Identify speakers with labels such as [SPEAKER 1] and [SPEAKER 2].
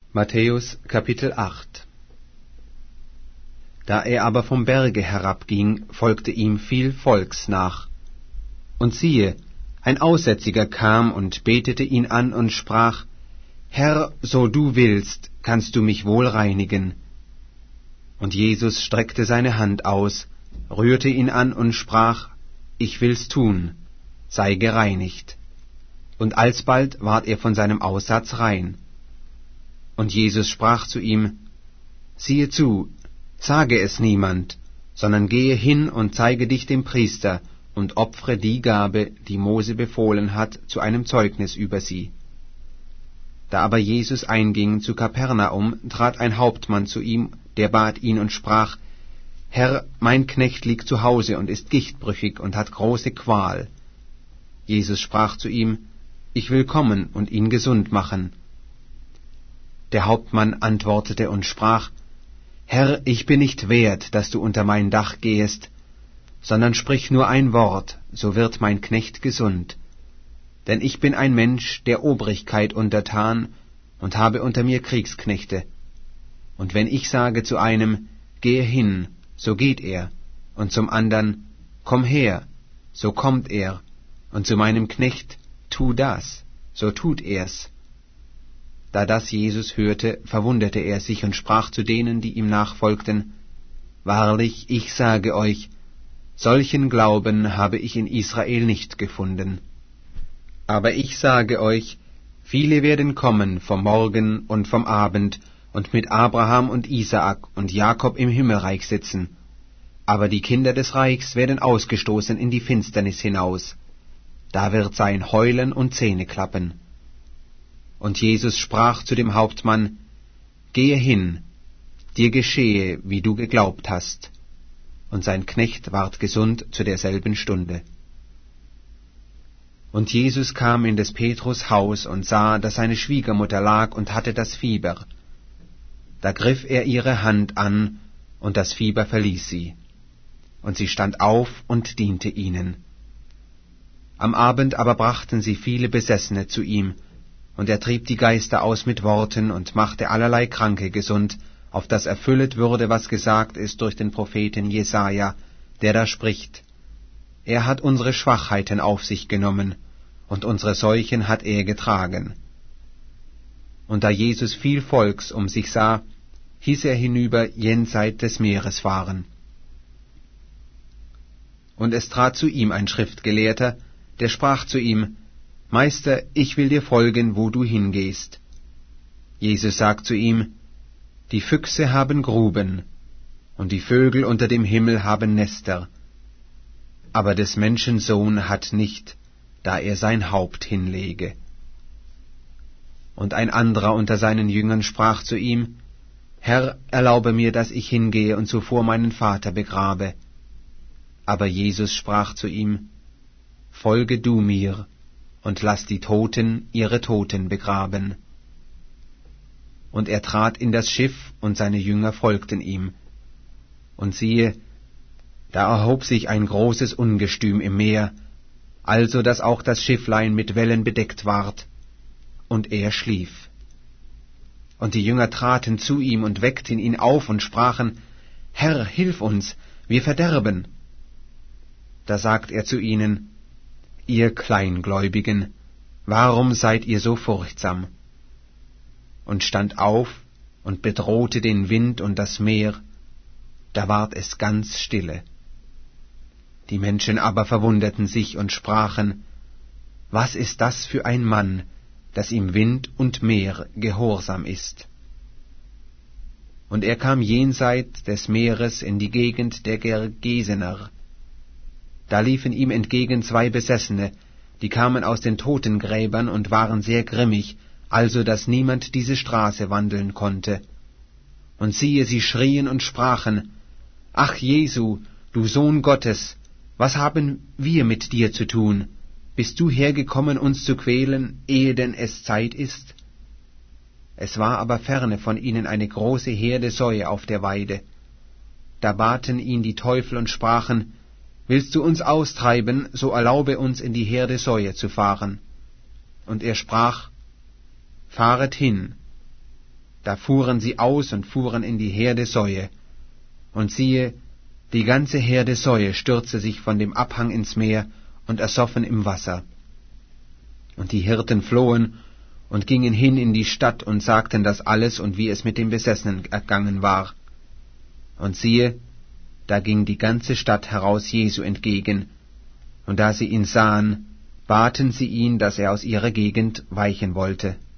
[SPEAKER 1] Matthäus Kapitel 8. Da er aber vom Berge herabging, folgte ihm viel Volks nach. Und siehe, ein Aussätziger kam und betete ihn an und sprach: Herr, so du willst, kannst du mich wohl reinigen. Und Jesus streckte seine Hand aus, rührte ihn an und sprach: Ich will's tun, sei gereinigt. Und alsbald ward er von seinem Aussatz rein. Und Jesus sprach zu ihm: Siehe zu, sage es niemand, sondern gehe hin und zeige dich dem Priester und opfere die Gabe, die Mose befohlen hat, zu einem Zeugnis über sie. Da aber Jesus einging zu Kapernaum, trat ein Hauptmann zu ihm, der bat ihn und sprach: Herr, mein Knecht liegt zu Hause und ist gichtbrüchig und hat große Qual. Jesus sprach zu ihm: Ich will kommen und ihn gesund machen. Der Hauptmann antwortete und sprach: Herr, ich bin nicht wert, dass du unter mein Dach gehest, sondern sprich nur ein Wort, so wird mein Knecht gesund. Denn ich bin ein Mensch der Obrigkeit untertan und habe unter mir Kriegsknechte. Und wenn ich sage zu einem: Gehe hin, so geht er, und zum andern: Komm her, so kommt er, und zu meinem Knecht: Tu das, so tut er's. Da das Jesus hörte, verwunderte er sich und sprach zu denen, die ihm nachfolgten: Wahrlich, ich sage euch, solchen Glauben habe ich in Israel nicht gefunden. Aber ich sage euch, viele werden kommen vom Morgen und vom Abend und mit Abraham und Isaak und Jakob im Himmelreich sitzen. Aber die Kinder des Reichs werden ausgestoßen in die Finsternis hinaus. Da wird sein Heulen und Zähneklappen. Und Jesus sprach zu dem Hauptmann: Gehe hin, dir geschehe, wie du geglaubt hast. Und sein Knecht ward gesund zu derselben Stunde. Und Jesus kam in des Petrus Haus und sah, dass seine Schwiegermutter lag und hatte das Fieber. Da griff er ihre Hand an, und das Fieber verließ sie. Und sie stand auf und diente ihnen. Am Abend aber brachten sie viele Besessene zu ihm, und er trieb die Geister aus mit Worten und machte allerlei Kranke gesund, auf das erfüllet würde, was gesagt ist durch den Propheten Jesaja, der da spricht: Er hat unsere Schwachheiten auf sich genommen, und unsere Seuchen hat er getragen. Und da Jesus viel Volks um sich sah, hieß er hinüber jenseit des Meeres fahren. Und es trat zu ihm ein Schriftgelehrter, der sprach zu ihm: Meister, ich will dir folgen, wo du hingehst. Jesus sagt zu ihm: Die Füchse haben Gruben, und die Vögel unter dem Himmel haben Nester, aber des Menschen Sohn hat nicht, da er sein Haupt hinlege. Und ein anderer unter seinen Jüngern sprach zu ihm: Herr, erlaube mir, dass ich hingehe und zuvor meinen Vater begrabe. Aber Jesus sprach zu ihm: Folge du mir, und lass die Toten ihre Toten begraben. Und er trat in das Schiff, und seine Jünger folgten ihm. Und siehe, da erhob sich ein großes Ungestüm im Meer, also dass auch das Schifflein mit Wellen bedeckt ward, und er schlief. Und die Jünger traten zu ihm und weckten ihn auf und sprachen: Herr, hilf uns, wir verderben. Da sagt er zu ihnen: Ihr Kleingläubigen, warum seid ihr so furchtsam? Und stand auf und bedrohte den Wind und das Meer, da ward es ganz stille. Die Menschen aber verwunderten sich und sprachen: Was ist das für ein Mann, dass ihm Wind und Meer gehorsam ist? Und er kam jenseit des Meeres in die Gegend der Gergesener. Da liefen ihm entgegen 2 Besessene, die kamen aus den Totengräbern und waren sehr grimmig, also dass niemand diese Straße wandeln konnte. Und siehe, sie schrien und sprachen: Ach Jesu, du Sohn Gottes, was haben wir mit dir zu tun? Bist du hergekommen, uns zu quälen, ehe denn es Zeit ist? Es war aber ferne von ihnen eine große Herde Säue auf der Weide. Da baten ihn die Teufel und sprachen: Willst du uns austreiben, so erlaube uns in die Herde Säue zu fahren. Und er sprach: Fahret hin. da fuhren sie aus und fuhren in die Herde Säue. Und siehe, die ganze Herde Säue stürzte sich von dem Abhang ins Meer und ersoffen im Wasser. Und die Hirten flohen und gingen hin in die Stadt und sagten das alles und wie es mit dem Besessenen ergangen war. Und siehe, da ging die ganze Stadt heraus Jesu entgegen, und da sie ihn sahen, baten sie ihn, dass er aus ihrer Gegend weichen wollte.